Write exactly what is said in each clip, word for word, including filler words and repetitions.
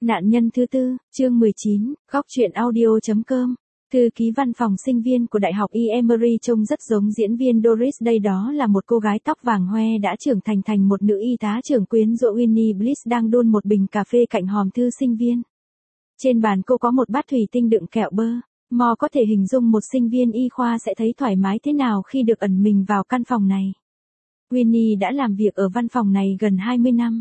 Nạn nhân thứ tư, chương mười chín, góc truyện audio.com. Thư ký văn phòng sinh viên của Đại học Emory trông rất giống diễn viên Doris đây, đó là một cô gái tóc vàng hoe đã trưởng thành thành một nữ y tá trưởng quyến rũ. Winnie Bliss đang đun một bình cà phê cạnh hòm thư sinh viên. Trên bàn cô có một bát thủy tinh đựng kẹo bơ. Mo có thể hình dung một sinh viên y khoa sẽ thấy thoải mái thế nào khi được ẩn mình vào căn phòng này. Winnie đã làm việc ở văn phòng này gần hai mươi năm.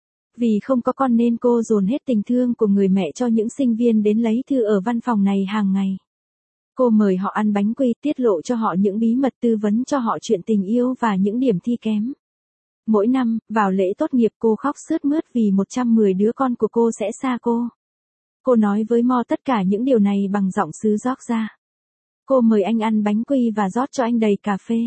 Vì không có con nên cô dồn hết tình thương của người mẹ cho những sinh viên đến lấy thư ở văn phòng này hàng ngày. Cô mời họ ăn bánh quy, tiết lộ cho họ những bí mật, tư vấn cho họ chuyện tình yêu và những điểm thi kém. Mỗi năm, vào lễ tốt nghiệp cô khóc sướt mướt vì một trăm mười đứa con của cô sẽ xa cô. Cô nói với Mo tất cả những điều này bằng giọng xứ Georgia. Cô mời anh ăn bánh quy và rót cho anh đầy cà phê.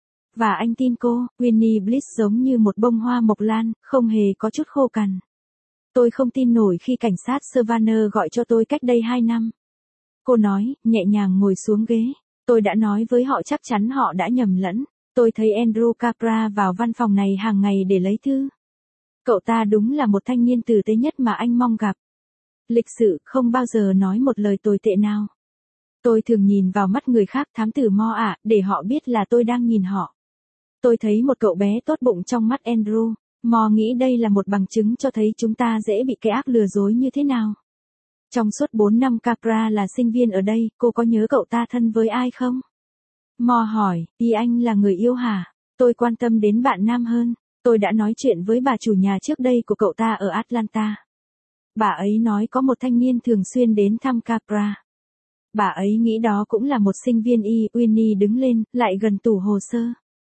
Và anh tin cô. Winnie Bliss giống như một bông hoa mộc lan, không hề có chút khô cằn. Tôi không tin nổi khi cảnh sát Savannah gọi cho tôi cách đây hai năm. Cô nói, nhẹ nhàng ngồi xuống ghế. Tôi đã nói với họ chắc chắn họ đã nhầm lẫn. Tôi thấy Andrew Capra vào văn phòng này hàng ngày để lấy thư. Cậu ta đúng là một thanh niên tử tế nhất mà anh mong gặp. Lịch sự, không bao giờ nói một lời tồi tệ nào. Tôi thường nhìn vào mắt người khác, thám tử Mo ạ, để họ biết là tôi đang nhìn họ. Tôi thấy một cậu bé tốt bụng trong mắt Andrew. Mo nghĩ đây là một bằng chứng cho thấy chúng ta dễ bị kẻ ác lừa dối như thế nào. Trong suốt bốn năm Capra là sinh viên ở đây, cô có nhớ cậu ta thân với ai không? Mo hỏi, ý anh là người yêu hả? Tôi quan tâm đến bạn nam hơn. Tôi đã nói chuyện với bà chủ nhà trước đây của cậu ta ở Atlanta. Bà ấy nói có một thanh niên thường xuyên đến thăm Capra. Bà ấy nghĩ đó cũng là một sinh viên y. Winnie đứng lên, lại gần tủ hồ sơ.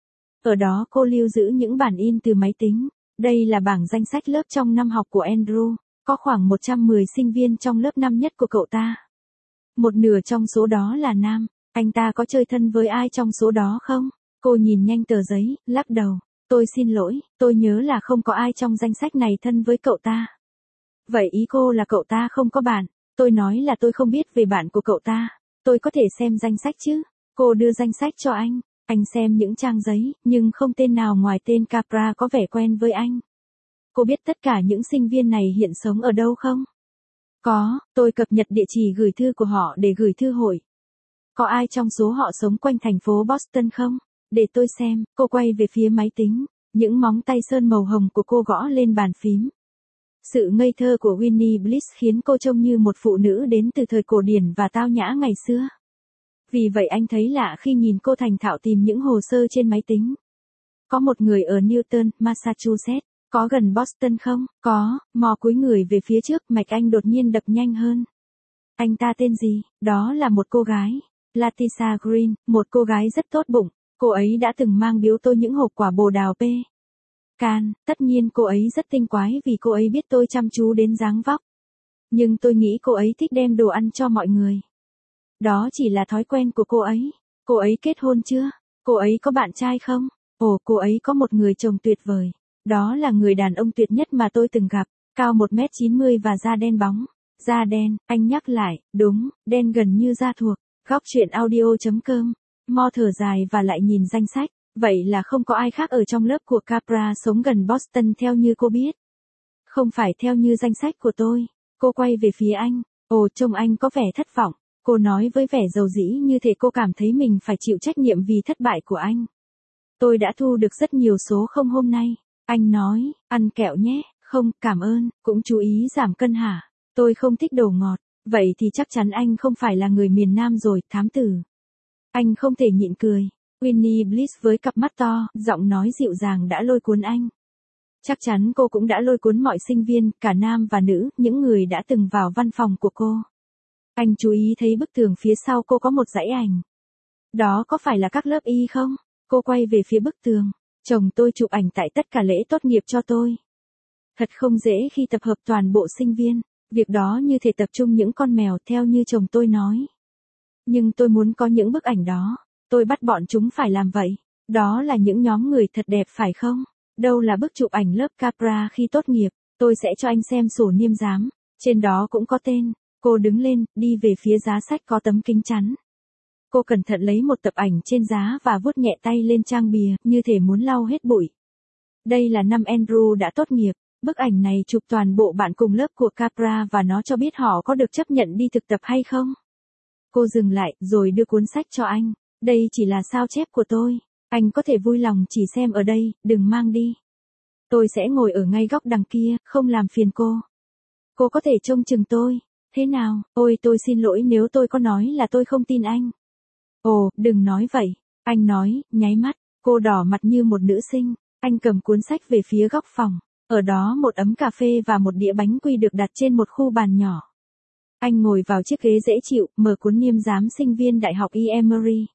Ở đó cô lưu giữ những bản in từ máy tính. Đây là bảng danh sách lớp trong năm học của Andrew. Có khoảng một trăm mười sinh viên trong lớp năm nhất của cậu ta. Một nửa trong số đó là nam. Anh ta có chơi thân với ai trong số đó không? Cô nhìn nhanh tờ giấy, lắc đầu. Tôi xin lỗi, tôi nhớ là không có ai trong danh sách này thân với cậu ta. Vậy ý cô là cậu ta không có bạn? Tôi nói là tôi không biết về bạn của cậu ta. Tôi có thể xem danh sách chứ? Cô đưa danh sách cho anh. Anh xem những trang giấy, nhưng không tên nào ngoài tên Capra có vẻ quen với anh. Cô biết tất cả những sinh viên này hiện sống ở đâu không? Có, tôi cập nhật địa chỉ gửi thư của họ để gửi thư hội. Có ai trong số họ sống quanh thành phố Boston không? Để tôi xem. Cô quay về phía máy tính. Những móng tay sơn màu hồng của cô gõ lên bàn phím. Sự ngây thơ của Winnie Bliss khiến cô trông như một phụ nữ đến từ thời cổ điển và tao nhã ngày xưa. Vì vậy anh thấy lạ khi nhìn cô thành thạo tìm những hồ sơ trên máy tính. Có một người ở Newton, Massachusetts. Có gần Boston không? Có. Mo cúi người về phía trước, mạch anh đột nhiên đập nhanh hơn. Anh ta tên gì? Đó là một cô gái. Latisha Green, một cô gái rất tốt bụng. Cô ấy đã từng mang biếu tôi những hộp quả bồ đào pe. Can, tất nhiên cô ấy rất tinh quái vì cô ấy biết tôi chăm chú đến dáng vóc. Nhưng tôi nghĩ cô ấy thích đem đồ ăn cho mọi người. Đó chỉ là thói quen của cô ấy. Cô ấy kết hôn chưa? Cô ấy có bạn trai không? Ồ, cô ấy có một người chồng tuyệt vời. Đó là người đàn ông tuyệt nhất mà tôi từng gặp. Cao một mét chín mươi và da đen bóng. Da đen, anh nhắc lại, đúng, đen gần như da thuộc. Góc truyện audio.com. Mo thở dài và lại nhìn danh sách. Vậy là không có ai khác ở trong lớp của Capra sống gần Boston theo như cô biết. Không phải theo như danh sách của tôi. Cô quay về phía anh. Ồ, trông anh có vẻ thất vọng. Cô nói với vẻ dầu dĩ như thể cô cảm thấy mình phải chịu trách nhiệm vì thất bại của anh. Tôi đã thu được rất nhiều số không hôm nay. Anh nói, ăn kẹo nhé. Không, cảm ơn, cũng chú ý giảm cân hả? Tôi không thích đồ ngọt. Vậy thì chắc chắn anh không phải là người miền Nam rồi, thám tử. Anh không thể nhịn cười. Winnie Bliss với cặp mắt to, giọng nói dịu dàng đã lôi cuốn anh. Chắc chắn cô cũng đã lôi cuốn mọi sinh viên, cả nam và nữ, những người đã từng vào văn phòng của cô. Anh chú ý thấy bức tường phía sau cô có một dãy ảnh. Đó có phải là các lớp y không? Cô quay về phía bức tường. Chồng tôi chụp ảnh tại tất cả lễ tốt nghiệp cho tôi. Thật không dễ khi tập hợp toàn bộ sinh viên. Việc đó như thể tập trung những con mèo theo như chồng tôi nói. Nhưng tôi muốn có những bức ảnh đó. Tôi bắt bọn chúng phải làm vậy. Đó là những nhóm người thật đẹp phải không? Đâu là bức chụp ảnh lớp Capra khi tốt nghiệp. Tôi sẽ cho anh xem sổ niêm giám. Trên đó cũng có tên. Cô đứng lên, đi về phía giá sách có tấm kính chắn. Cô cẩn thận lấy một tập ảnh trên giá và vuốt nhẹ tay lên trang bìa, như thể muốn lau hết bụi. Đây là năm Andrew đã tốt nghiệp. Bức ảnh này chụp toàn bộ bạn cùng lớp của Capra và nó cho biết họ có được chấp nhận đi thực tập hay không. Cô dừng lại, rồi đưa cuốn sách cho anh. Đây chỉ là sao chép của tôi. Anh có thể vui lòng chỉ xem ở đây, đừng mang đi. Tôi sẽ ngồi ở ngay góc đằng kia, không làm phiền cô. Cô có thể trông chừng tôi. Thế nào? Ôi tôi xin lỗi nếu tôi có nói là tôi không tin anh. Ồ, đừng nói vậy. Anh nói, nháy mắt. Cô đỏ mặt như một nữ sinh. Anh cầm cuốn sách về phía góc phòng. Ở đó một ấm cà phê và một đĩa bánh quy được đặt trên một khu bàn nhỏ. Anh ngồi vào chiếc ghế dễ chịu, mở cuốn niêm giám sinh viên Đại học Emory.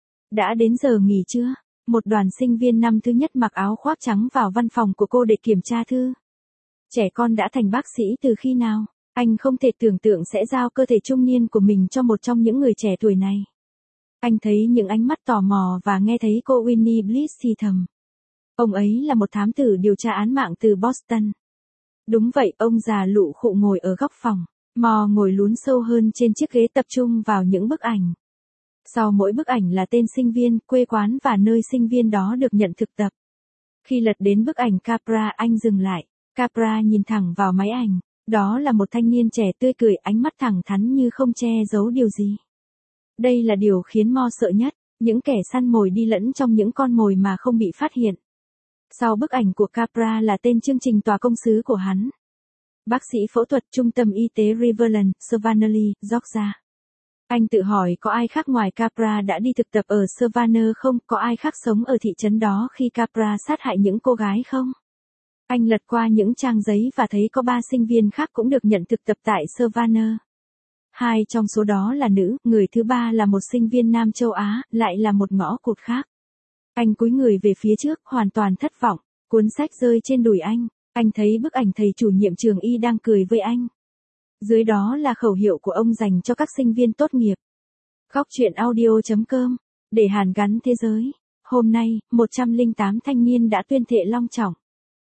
Đã đến giờ nghỉ trưa. Một đoàn sinh viên năm thứ nhất mặc áo khoác trắng vào văn phòng của cô để kiểm tra thư. Trẻ con đã thành bác sĩ từ khi nào? Anh không thể tưởng tượng sẽ giao cơ thể trung niên của mình cho một trong những người trẻ tuổi này. Anh thấy những ánh mắt tò mò và nghe thấy cô Winnie Bliss thì thầm. Ông ấy là một thám tử điều tra án mạng từ Boston. Đúng vậy, ông già lụ khụ ngồi ở góc phòng. Mò ngồi lún sâu hơn trên chiếc ghế tập trung vào những bức ảnh. Sau mỗi bức ảnh là tên sinh viên, quê quán và nơi sinh viên đó được nhận thực tập. Khi lật đến bức ảnh Capra, anh dừng lại. Capra nhìn thẳng vào máy ảnh. Đó là một thanh niên trẻ tươi cười, ánh mắt thẳng thắn như không che giấu điều gì. Đây là điều khiến Mo sợ nhất, những kẻ săn mồi đi lẫn trong những con mồi mà không bị phát hiện. Sau bức ảnh của Capra là tên chương trình tòa công sứ của hắn. Bác sĩ phẫu thuật trung tâm y tế Riverland, Savannah, Georgia. Anh tự hỏi có ai khác ngoài Capra đã đi thực tập ở Savannah không, có ai khác sống ở thị trấn đó khi Capra sát hại những cô gái không? Anh lật qua những trang giấy và thấy có ba sinh viên khác cũng được nhận thực tập tại Savannah. Hai trong số đó là nữ, người thứ ba là một sinh viên Nam châu Á, lại là một ngõ cụt khác. Anh cúi người về phía trước, hoàn toàn thất vọng, cuốn sách rơi trên đùi anh, anh thấy bức ảnh thầy chủ nhiệm trường y đang cười với anh. Dưới đó là khẩu hiệu của ông dành cho các sinh viên tốt nghiệp. Góc truyện audio chấm com, để hàn gắn thế giới. Hôm nay, một trăm lẻ tám thanh niên đã tuyên thệ long trọng.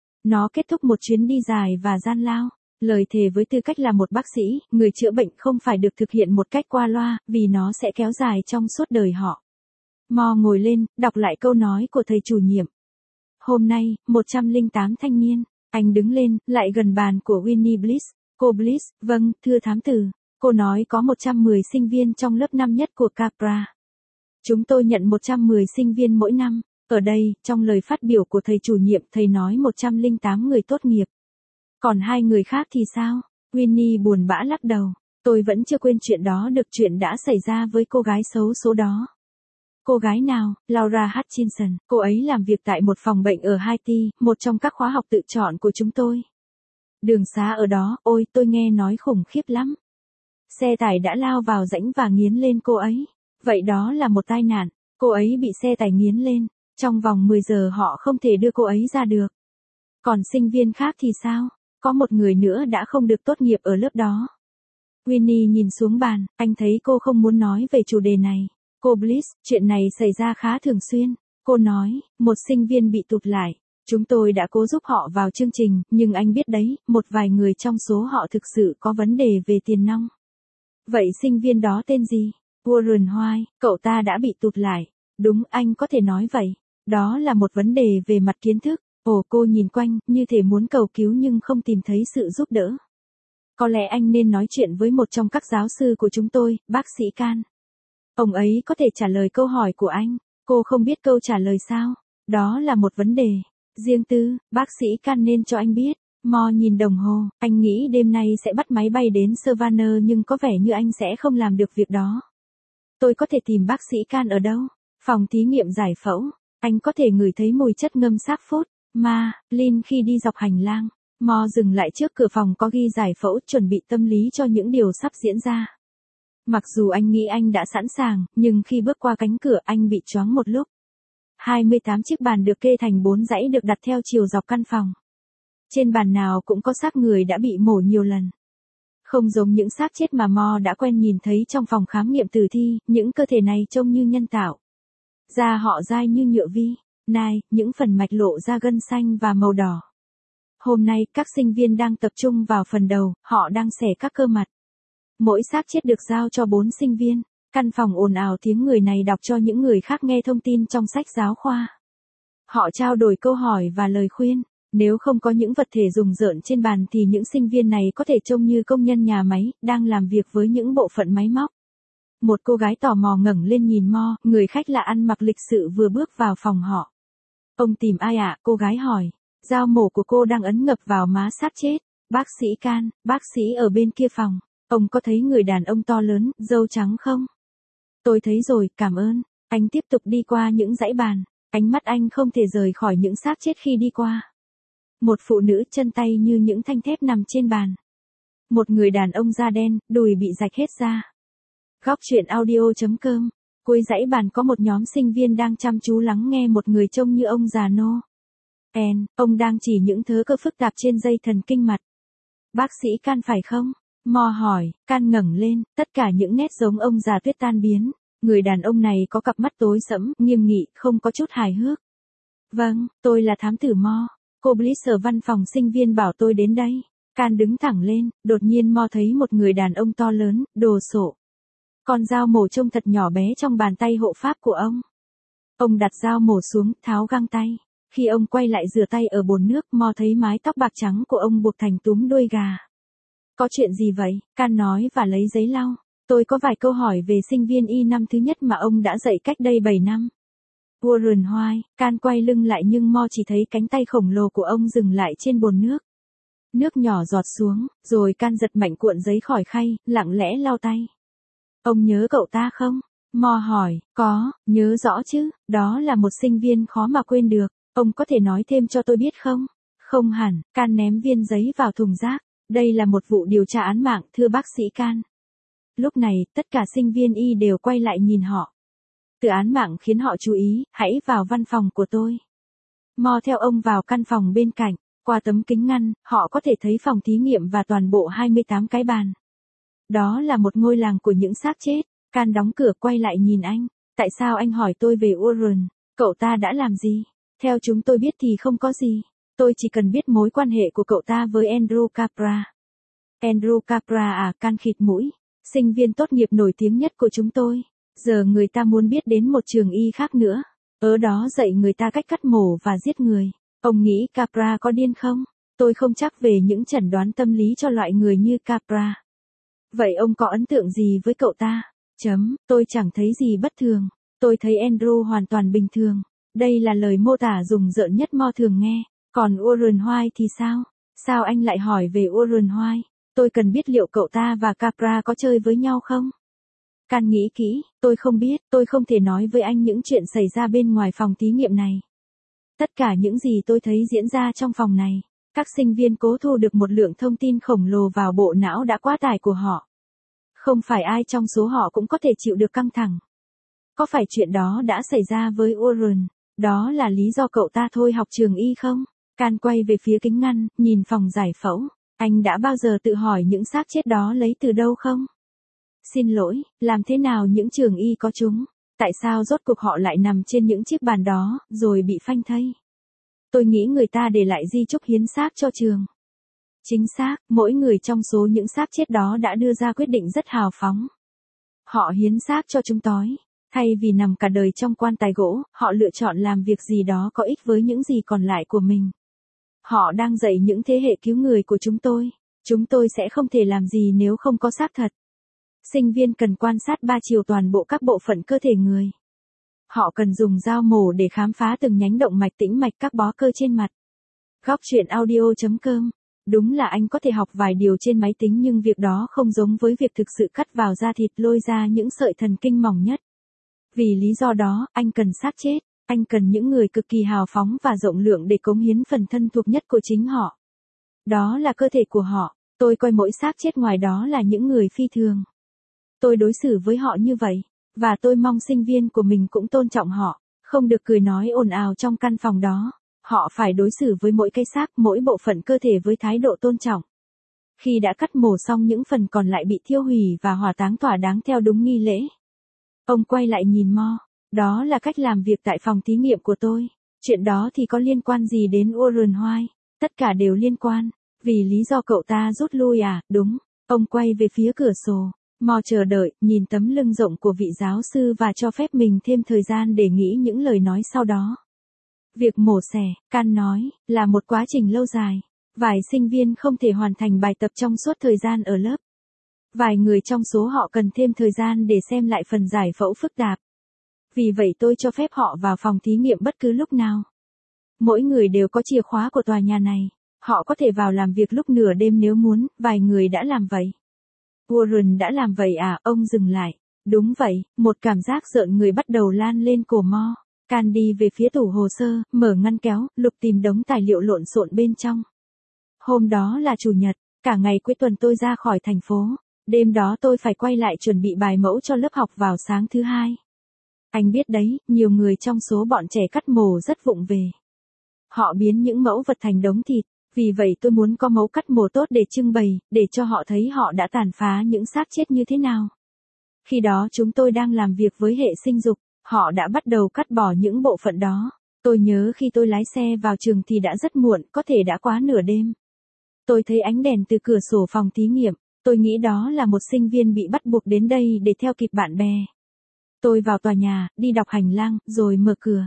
Nó kết thúc một chuyến đi dài và gian lao. Lời thề với tư cách là một bác sĩ, người chữa bệnh không phải được thực hiện một cách qua loa, vì nó sẽ kéo dài trong suốt đời họ. Mo ngồi lên, đọc lại câu nói của thầy chủ nhiệm. Hôm nay, một trăm lẻ tám thanh niên. Anh đứng lên, lại gần bàn của Winnie Bliss. Cô Bliss, vâng, thưa thám tử. Cô nói có một trăm mười sinh viên trong lớp năm nhất của Capra. Chúng tôi nhận một trăm mười sinh viên mỗi năm. Ở đây, trong lời phát biểu của thầy chủ nhiệm, thầy nói một trăm lẻ tám người tốt nghiệp. Còn hai người khác thì sao? Winnie buồn bã lắc đầu. Tôi vẫn chưa quên chuyện đó, được chuyện đã xảy ra với cô gái xấu số đó. Cô gái nào? Laura Hutchinson. Cô ấy làm việc tại một phòng bệnh ở Haiti, một trong các khóa học tự chọn của chúng tôi. Đường xá ở đó, ôi, tôi nghe nói khủng khiếp lắm. Xe tải đã lao vào rãnh và nghiến lên cô ấy. Vậy đó là một tai nạn. Cô ấy bị xe tải nghiến lên. Trong vòng mười giờ họ không thể đưa cô ấy ra được. Còn sinh viên khác thì sao? Có một người nữa đã không được tốt nghiệp ở lớp đó. Winnie nhìn xuống bàn, anh thấy cô không muốn nói về chủ đề này. Cô Bliss, chuyện này xảy ra khá thường xuyên. Cô nói, một sinh viên bị tụt lại. Chúng tôi đã cố giúp họ vào chương trình, nhưng anh biết đấy, một vài người trong số họ thực sự có vấn đề về tiền nong. Vậy sinh viên đó tên gì? Warren White, cậu ta đã bị tụt lại. Đúng, anh có thể nói vậy. Đó là một vấn đề về mặt kiến thức. Ồ, cô nhìn quanh, như thể muốn cầu cứu nhưng không tìm thấy sự giúp đỡ. Có lẽ anh nên nói chuyện với một trong các giáo sư của chúng tôi, bác sĩ Can. Ông ấy có thể trả lời câu hỏi của anh. Cô không biết câu trả lời sao? Đó là một vấn đề riêng tư, bác sĩ Can nên cho anh biết. Mo nhìn đồng hồ, anh nghĩ đêm nay sẽ bắt máy bay đến Savannah nhưng có vẻ như anh sẽ không làm được việc đó. Tôi có thể tìm bác sĩ Can ở đâu? Phòng thí nghiệm giải phẫu. Anh có thể ngửi thấy mùi chất ngâm xác phốt. Ma, Lin khi đi dọc hành lang. Mo dừng lại trước cửa phòng có ghi giải phẫu, chuẩn bị tâm lý cho những điều sắp diễn ra. Mặc dù anh nghĩ anh đã sẵn sàng, nhưng khi bước qua cánh cửa anh bị choáng một lúc. hai mươi tám chiếc bàn được kê thành bốn dãy được đặt theo chiều dọc căn phòng. Trên bàn nào cũng có xác người đã bị mổ nhiều lần. Không giống những xác chết mà Mo đã quen nhìn thấy trong phòng khám nghiệm tử thi, những cơ thể này trông như nhân tạo. Da họ dai như nhựa vi, nai, những phần mạch lộ ra gân xanh và màu đỏ. Hôm nay, các sinh viên đang tập trung vào phần đầu, họ đang xẻ các cơ mặt. Mỗi xác chết được giao cho bốn sinh viên. Căn phòng ồn ào tiếng người này đọc cho những người khác nghe thông tin trong sách giáo khoa. Họ trao đổi câu hỏi và lời khuyên. Nếu không có những vật thể rùng rợn trên bàn thì những sinh viên này có thể trông như công nhân nhà máy, đang làm việc với những bộ phận máy móc. Một cô gái tò mò ngẩng lên nhìn Mo, người khách lạ ăn mặc lịch sự vừa bước vào phòng họ. Ông tìm ai ạ? Cô gái hỏi. Dao mổ của cô đang ấn ngập vào má xác chết. Bác sĩ Can, bác sĩ ở bên kia phòng. Ông có thấy người đàn ông to lớn, râu trắng không? Tôi thấy rồi, cảm ơn. Anh tiếp tục đi qua những dãy bàn. Ánh mắt anh không thể rời khỏi những xác chết khi đi qua. Một phụ nữ chân tay như những thanh thép nằm trên bàn. Một người đàn ông da đen, đùi bị rạch hết ra. Góc truyện audio.com. Cuối dãy bàn có một nhóm sinh viên đang chăm chú lắng nghe một người trông như ông già Noel. Ông đang chỉ những thớ cơ phức tạp trên dây thần kinh mặt. Bác sĩ Can phải không? Mo hỏi. Can ngẩng lên, tất cả những nét giống ông già tuyết tan biến. Người đàn ông này có cặp mắt tối sẫm, nghiêm nghị, không có chút hài hước. Vâng, tôi là thám tử Mo. Cô Bliss ở văn phòng sinh viên bảo tôi đến đây. Can đứng thẳng lên, đột nhiên Mo thấy một người đàn ông to lớn, đồ sộ. Con dao mổ trông thật nhỏ bé trong bàn tay hộ pháp của ông. Ông đặt dao mổ xuống, tháo găng tay. Khi ông quay lại rửa tay ở bồn nước, Mo thấy mái tóc bạc trắng của ông buộc thành túm đuôi gà. Có chuyện gì vậy? Can nói và lấy giấy lau. Tôi có vài câu hỏi về sinh viên y năm thứ nhất mà ông đã dạy cách đây bảy năm. Warren White. Can quay lưng lại nhưng Mo chỉ thấy cánh tay khổng lồ của ông dừng lại trên bồn nước. Nước nhỏ giọt xuống, rồi Can giật mạnh cuộn giấy khỏi khay, lặng lẽ lau tay. Ông nhớ cậu ta không? Mo hỏi. Có, nhớ rõ chứ, đó là một sinh viên khó mà quên được. Ông có thể nói thêm cho tôi biết không? Không hẳn. Can ném viên giấy vào thùng rác. Đây là một vụ điều tra án mạng, thưa bác sĩ Can. Lúc này, tất cả sinh viên y đều quay lại nhìn họ. Từ án mạng khiến họ chú ý, hãy vào văn phòng của tôi. Mo theo ông vào căn phòng bên cạnh. Qua tấm kính ngăn, họ có thể thấy phòng thí nghiệm và toàn bộ hai mươi tám cái bàn. Đó là một ngôi làng của những xác chết. Can đóng cửa quay lại nhìn anh. Tại sao anh hỏi tôi về Warren? Cậu ta đã làm gì? Theo chúng tôi biết thì không có gì. Tôi chỉ cần biết mối quan hệ của cậu ta với Andrew Capra. Andrew Capra à? Can khịt mũi. Sinh viên tốt nghiệp nổi tiếng nhất của chúng tôi. Giờ người ta muốn biết đến một trường y khác nữa. Ở đó dạy người ta cách cắt mổ và giết người. Ông nghĩ Capra có điên không? Tôi không chắc về những chẩn đoán tâm lý cho loại người như Capra. Vậy ông có ấn tượng gì với cậu ta? Chấm, tôi chẳng thấy gì bất thường. Tôi thấy Andrew hoàn toàn bình thường. Đây là lời mô tả rùng rợn nhất Mo thường nghe. Còn Warren White thì sao? Sao anh lại hỏi về Warren White? Tôi cần biết liệu cậu ta và Capra có chơi với nhau không? Can nghĩ kỹ, tôi không biết, tôi không thể nói với anh những chuyện xảy ra bên ngoài phòng thí nghiệm này. Tất cả những gì tôi thấy diễn ra trong phòng này, các sinh viên cố thu được một lượng thông tin khổng lồ vào bộ não đã quá tải của họ. Không phải ai trong số họ cũng có thể chịu được căng thẳng. Có phải chuyện đó đã xảy ra với Warren? Đó là lý do cậu ta thôi học trường y không? Can quay về phía kính ngăn, nhìn phòng giải phẫu. Anh đã bao giờ tự hỏi những xác chết đó lấy từ đâu không? Xin lỗi, làm thế nào những trường y có chúng? Tại sao rốt cuộc họ lại nằm trên những chiếc bàn đó, rồi bị phanh thây? Tôi nghĩ người ta để lại di chúc hiến xác cho trường. Chính xác, mỗi người trong số những xác chết đó đã đưa ra quyết định rất hào phóng. Họ hiến xác cho chúng tối. Thay vì nằm cả đời trong quan tài gỗ, họ lựa chọn làm việc gì đó có ích với những gì còn lại của mình. Họ đang dạy những thế hệ cứu người của chúng tôi. Chúng tôi sẽ không thể làm gì nếu không có xác thật. Sinh viên cần quan sát ba chiều toàn bộ các bộ phận cơ thể người. Họ cần dùng dao mổ để khám phá từng nhánh động mạch tĩnh mạch các bó cơ trên mặt. Góc truyện audio.com. Đúng là anh có thể học vài điều trên máy tính nhưng việc đó không giống với việc thực sự cắt vào da thịt lôi ra những sợi thần kinh mỏng nhất. Vì lý do đó, anh cần xác chết. Anh cần những người cực kỳ hào phóng và rộng lượng để cống hiến phần thân thuộc nhất của chính họ. Đó là cơ thể của họ. Tôi coi mỗi xác chết ngoài đó là những người phi thường. Tôi đối xử với họ như vậy. Và tôi mong sinh viên của mình cũng tôn trọng họ. Không được cười nói ồn ào trong căn phòng đó. Họ phải đối xử với mỗi cái xác, mỗi bộ phận cơ thể với thái độ tôn trọng. Khi đã cắt mổ xong những phần còn lại bị thiêu hủy và hỏa táng thỏa đáng theo đúng nghi lễ. Ông quay lại nhìn Mo. Đó là cách làm việc tại phòng thí nghiệm của tôi. Chuyện đó thì có liên quan gì đến Warren White? Tất cả đều liên quan. Vì lý do cậu ta rút lui à? Đúng. Ông quay về phía cửa sổ. Mo chờ đợi, nhìn tấm lưng rộng của vị giáo sư và cho phép mình thêm thời gian để nghĩ những lời nói sau đó. Việc mổ xẻ, Can nói, là một quá trình lâu dài. Vài sinh viên không thể hoàn thành bài tập trong suốt thời gian ở lớp. Vài người trong số họ cần thêm thời gian để xem lại phần giải phẫu phức tạp. Vì vậy tôi cho phép họ vào phòng thí nghiệm bất cứ lúc nào. Mỗi người đều có chìa khóa của tòa nhà này. Họ có thể vào làm việc lúc nửa đêm nếu muốn, vài người đã làm vậy. Warren đã làm vậy à, ông dừng lại. Đúng vậy, một cảm giác rợn người bắt đầu lan lên cổ Mo. Can đi về phía tủ hồ sơ, mở ngăn kéo, lục tìm đống tài liệu lộn xộn bên trong. Hôm đó là chủ nhật, cả ngày cuối tuần tôi ra khỏi thành phố. Đêm đó tôi phải quay lại chuẩn bị bài mẫu cho lớp học vào sáng thứ hai. Anh biết đấy, nhiều người trong số bọn trẻ cắt mổ rất vụng về. Họ biến những mẫu vật thành đống thịt, vì vậy tôi muốn có mẫu cắt mổ tốt để trưng bày, để cho họ thấy họ đã tàn phá những xác chết như thế nào. Khi đó chúng tôi đang làm việc với hệ sinh dục, họ đã bắt đầu cắt bỏ những bộ phận đó. Tôi nhớ khi tôi lái xe vào trường thì đã rất muộn, có thể đã quá nửa đêm. Tôi thấy ánh đèn từ cửa sổ phòng thí nghiệm, tôi nghĩ đó là một sinh viên bị bắt buộc đến đây để theo kịp bạn bè. Tôi vào tòa nhà, đi đọc hành lang, rồi mở cửa.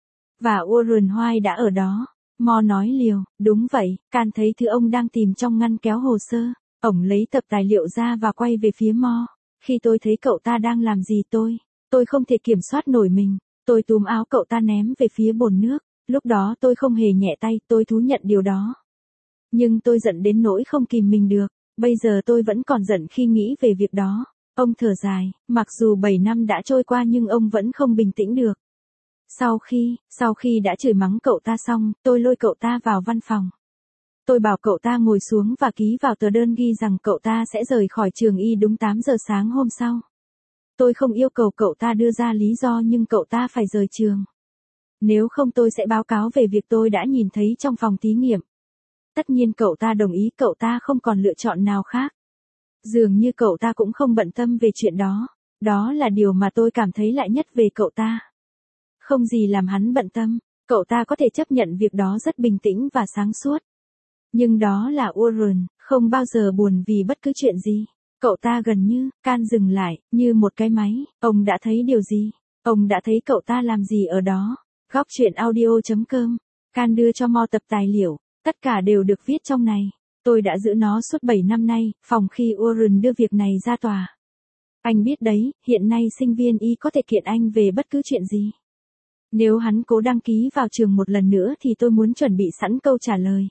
Và Warren White đã ở đó. Mo nói liều, đúng vậy, Can thấy thứ ông đang tìm trong ngăn kéo hồ sơ. Ông lấy tập tài liệu ra và quay về phía Mo. Khi tôi thấy cậu ta đang làm gì tôi, tôi không thể kiểm soát nổi mình. Tôi túm áo cậu ta ném về phía bồn nước. Lúc đó tôi không hề nhẹ tay, tôi thú nhận điều đó. Nhưng tôi giận đến nỗi không kìm mình được. Bây giờ tôi vẫn còn giận khi nghĩ về việc đó. Ông thở dài, mặc dù bảy năm đã trôi qua nhưng ông vẫn không bình tĩnh được. Sau khi, sau khi đã chửi mắng cậu ta xong, tôi lôi cậu ta vào văn phòng. Tôi bảo cậu ta ngồi xuống và ký vào tờ đơn ghi rằng cậu ta sẽ rời khỏi trường y đúng tám giờ sáng hôm sau. Tôi không yêu cầu cậu ta đưa ra lý do nhưng cậu ta phải rời trường. Nếu không tôi sẽ báo cáo về việc tôi đã nhìn thấy trong phòng thí nghiệm. Tất nhiên cậu ta đồng ý, cậu ta không còn lựa chọn nào khác. Dường như cậu ta cũng không bận tâm về chuyện đó. Đó là điều mà tôi cảm thấy lạ nhất về cậu ta. Không gì làm hắn bận tâm, cậu ta có thể chấp nhận việc đó rất bình tĩnh và sáng suốt. Nhưng đó là Warren, không bao giờ buồn vì bất cứ chuyện gì. Cậu ta gần như, Can dừng lại, như một cái máy. Ông đã thấy điều gì? Ông đã thấy cậu ta làm gì ở đó? Góc truyện audio chấm com. Can đưa cho Mo tập tài liệu. Tất cả đều được viết trong này. Tôi đã giữ nó suốt bảy năm nay, phòng khi Warren đưa việc này ra tòa. Anh biết đấy, hiện nay sinh viên y có thể kiện anh về bất cứ chuyện gì. Nếu hắn cố đăng ký vào trường một lần nữa thì tôi muốn chuẩn bị sẵn câu trả lời.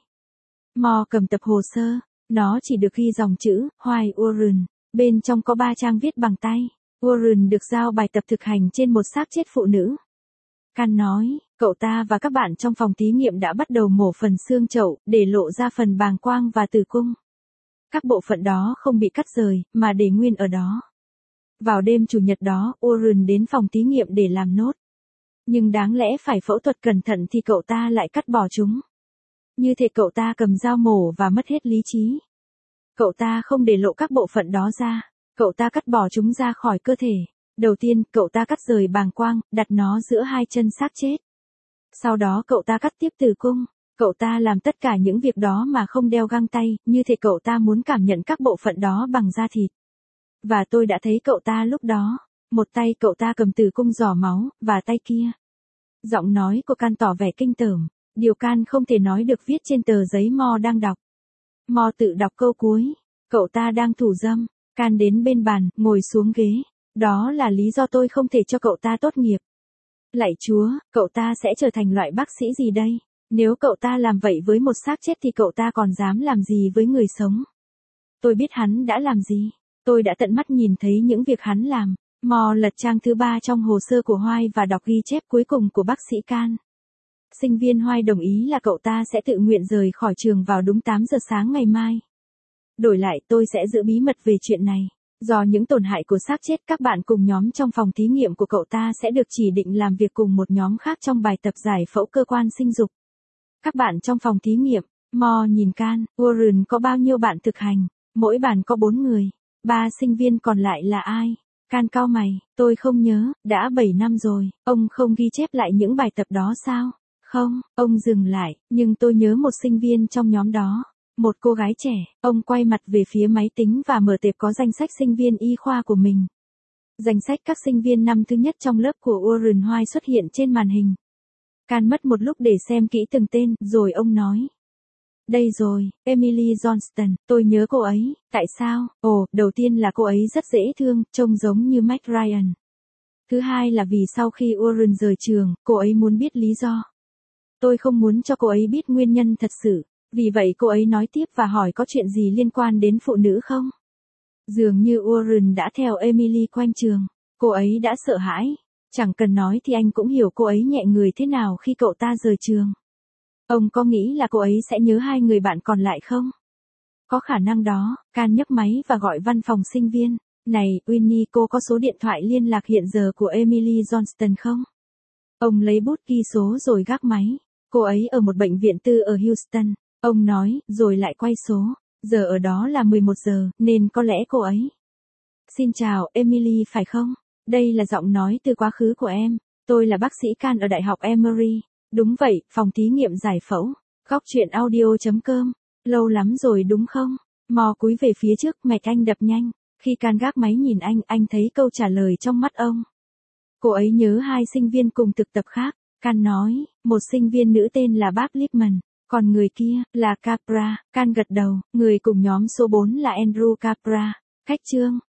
Mo cầm tập hồ sơ, nó chỉ được ghi dòng chữ, White Warren, bên trong có ba trang viết bằng tay. Warren được giao bài tập thực hành trên một xác chết phụ nữ. Can nói, cậu ta và các bạn trong phòng thí nghiệm đã bắt đầu mổ phần xương chậu, để lộ ra phần bàng quang và tử cung. Các bộ phận đó không bị cắt rời, mà để nguyên ở đó. Vào đêm chủ nhật đó, Warren đến phòng thí nghiệm để làm nốt. Nhưng đáng lẽ phải phẫu thuật cẩn thận thì cậu ta lại cắt bỏ chúng. Như thể cậu ta cầm dao mổ và mất hết lý trí. Cậu ta không để lộ các bộ phận đó ra, cậu ta cắt bỏ chúng ra khỏi cơ thể. Đầu tiên, cậu ta cắt rời bàng quang, đặt nó giữa hai chân xác chết. Sau đó cậu ta cắt tiếp tử cung. Cậu ta làm tất cả những việc đó mà không đeo găng tay, như thể cậu ta muốn cảm nhận các bộ phận đó bằng da thịt. Và tôi đã thấy cậu ta lúc đó. Một tay cậu ta cầm tử cung giỏ máu, và tay kia. Giọng nói của Can tỏ vẻ kinh tởm. Điều Can không thể nói được viết trên tờ giấy Mo đang đọc. Mo tự đọc câu cuối. Cậu ta đang thủ dâm. Can đến bên bàn, ngồi xuống ghế. Đó là lý do tôi không thể cho cậu ta tốt nghiệp. Lạy Chúa, cậu ta sẽ trở thành loại bác sĩ gì đây? Nếu cậu ta làm vậy với một xác chết thì cậu ta còn dám làm gì với người sống? Tôi biết hắn đã làm gì. Tôi đã tận mắt nhìn thấy những việc hắn làm. Mo lật trang thứ ba trong hồ sơ của White và đọc ghi chép cuối cùng của bác sĩ Can. Sinh viên White đồng ý là cậu ta sẽ tự nguyện rời khỏi trường vào đúng tám giờ sáng ngày mai. Đổi lại tôi sẽ giữ bí mật về chuyện này. Do những tổn hại của xác chết, các bạn cùng nhóm trong phòng thí nghiệm của cậu ta sẽ được chỉ định làm việc cùng một nhóm khác trong bài tập giải phẫu cơ quan sinh dục. Các bạn trong phòng thí nghiệm, Mo nhìn Can, Warren có bao nhiêu bạn thực hành? Mỗi bàn có bốn người. Ba sinh viên còn lại là ai? Can cau mày, tôi không nhớ, đã bảy năm rồi, ông không ghi chép lại những bài tập đó sao? Không, ông dừng lại, nhưng tôi nhớ một sinh viên trong nhóm đó. Một cô gái trẻ, ông quay mặt về phía máy tính và mở tệp có danh sách sinh viên y khoa của mình. Danh sách các sinh viên năm thứ nhất trong lớp của Warren White xuất hiện trên màn hình. Can mất một lúc để xem kỹ từng tên, rồi ông nói. Đây rồi, Emily Johnston, tôi nhớ cô ấy, tại sao? Ồ, đầu tiên là cô ấy rất dễ thương, trông giống như Meg Ryan. Thứ hai là vì sau khi Warren rời trường, cô ấy muốn biết lý do. Tôi không muốn cho cô ấy biết nguyên nhân thật sự, vì vậy cô ấy nói tiếp và hỏi có chuyện gì liên quan đến phụ nữ không? Dường như Warren đã theo Emily quanh trường, cô ấy đã sợ hãi. Chẳng cần nói thì anh cũng hiểu cô ấy nhẹ người thế nào khi cậu ta rời trường. Ông có nghĩ là cô ấy sẽ nhớ hai người bạn còn lại không? Có khả năng đó. Can nhấc máy và gọi văn phòng sinh viên. Này, Winnie, cô có số điện thoại liên lạc hiện giờ của Emily Johnston không? Ông lấy bút ghi số rồi gác máy. Cô ấy ở một bệnh viện tư ở Houston. Ông nói, rồi lại quay số. Giờ ở đó là mười một giờ, nên có lẽ cô ấy. Xin chào, Emily phải không? Đây là giọng nói từ quá khứ của em. Tôi là bác sĩ Can ở Đại học Emory. Đúng vậy, phòng thí nghiệm giải phẫu. Góc chuyện audio chấm com. Lâu lắm rồi đúng không? Mò cúi về phía trước, mạch anh đập nhanh. Khi Can gác máy nhìn anh, anh thấy câu trả lời trong mắt ông. Cô ấy nhớ hai sinh viên cùng thực tập khác. Can nói, một sinh viên nữ tên là Barb Lipman, còn người kia là Capra. Can gật đầu, người cùng nhóm số bốn là Andrew Capra. Cách chương